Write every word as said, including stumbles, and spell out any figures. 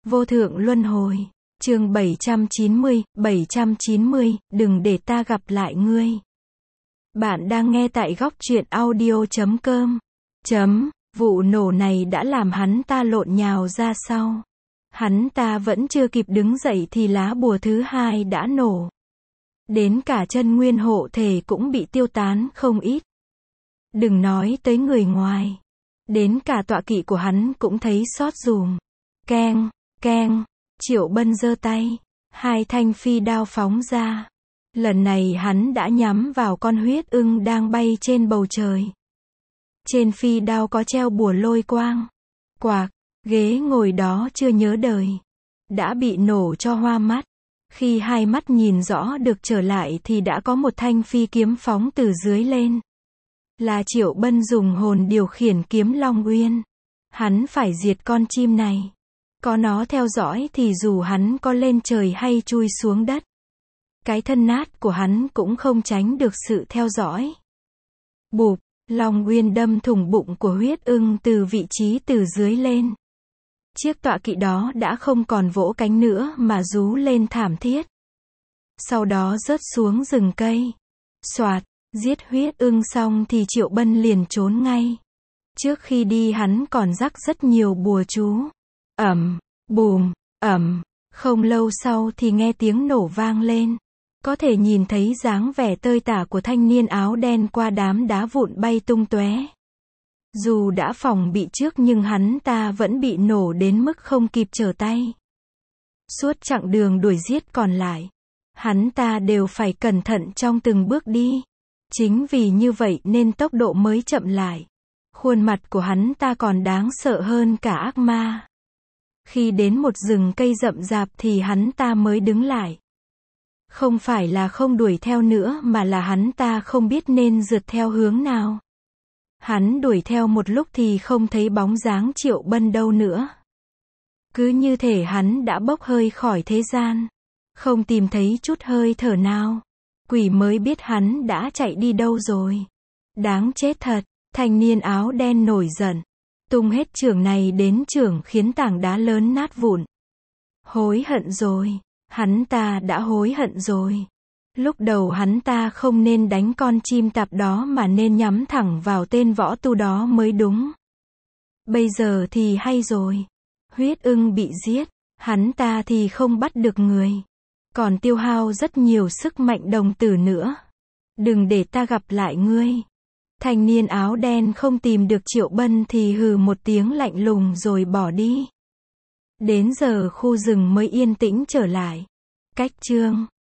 Vô thượng luân hồi. Chương bảy trăm chín mươi, bảy trăm chín mươi, đừng để ta gặp lại ngươi. Bạn đang nghe tại góc truyện audio chấm com. Chấm, vụ nổ này đã làm hắn ta lộn nhào ra sau. Hắn ta vẫn chưa kịp đứng dậy thì lá bùa thứ hai đã nổ. Đến cả chân nguyên hộ thể cũng bị tiêu tán không ít. Đừng nói tới người ngoài. Đến cả tọa kỵ của hắn cũng thấy xót rùm. Keng, keng, Triệu Bân giơ tay. Hai thanh phi đao phóng ra. Lần này hắn đã nhắm vào con huyết ưng đang bay trên bầu trời. Trên phi đao có treo bùa lôi quang. Quạc, ghế ngồi đó chưa nhớ đời. Đã bị nổ cho hoa mắt. Khi hai mắt nhìn rõ được trở lại thì đã có một thanh phi kiếm phóng từ dưới lên. Là Triệu Bân dùng hồn điều khiển kiếm Long Uyên. Hắn phải diệt con chim này. Có nó theo dõi thì dù hắn có lên trời hay chui xuống đất, cái thân nát của hắn cũng không tránh được sự theo dõi. Bụp, Long Uyên đâm thủng bụng của huyết ưng từ vị trí từ dưới lên. Chiếc tọa kỵ đó đã không còn vỗ cánh nữa mà rú lên thảm thiết. Sau đó rớt xuống rừng cây. Soạt, giết huyết ưng xong thì Triệu Bân liền trốn ngay. Trước khi đi hắn còn rắc rất nhiều bùa chú. Ầm, bùm, ầm. Không lâu sau thì nghe tiếng nổ vang lên. Có thể nhìn thấy dáng vẻ tơi tả của thanh niên áo đen qua đám đá vụn bay tung tóe. Dù đã phòng bị trước nhưng hắn ta vẫn bị nổ đến mức không kịp trở tay. Suốt chặng đường đuổi giết còn lại, hắn ta đều phải cẩn thận trong từng bước đi. Chính vì như vậy nên tốc độ mới chậm lại. Khuôn mặt của hắn ta còn đáng sợ hơn cả ác ma. Khi đến một rừng cây rậm rạp thì hắn ta mới đứng lại. Không phải là không đuổi theo nữa mà là hắn ta không biết nên rượt theo hướng nào. Hắn đuổi theo một lúc thì không thấy bóng dáng Triệu Bân đâu nữa. Cứ như thể hắn đã bốc hơi khỏi thế gian. Không tìm thấy chút hơi thở nào. Quỷ mới biết hắn đã chạy đi đâu rồi. Đáng chết thật, thanh niên áo đen nổi giận. Tung hết chưởng này đến chưởng khiến tảng đá lớn nát vụn. Hối hận rồi, hắn ta đã hối hận rồi. Lúc đầu hắn ta không nên đánh con chim tạp đó mà nên nhắm thẳng vào tên võ tu đó mới đúng. Bây giờ thì hay rồi. Huyết ưng bị giết, hắn ta thì không bắt được người. Còn tiêu hao rất nhiều sức mạnh đồng tử nữa. Đừng để ta gặp lại ngươi. Thanh niên áo đen không tìm được Triệu Bân thì hừ một tiếng lạnh lùng rồi bỏ đi. Đến giờ khu rừng mới yên tĩnh trở lại. Cách chương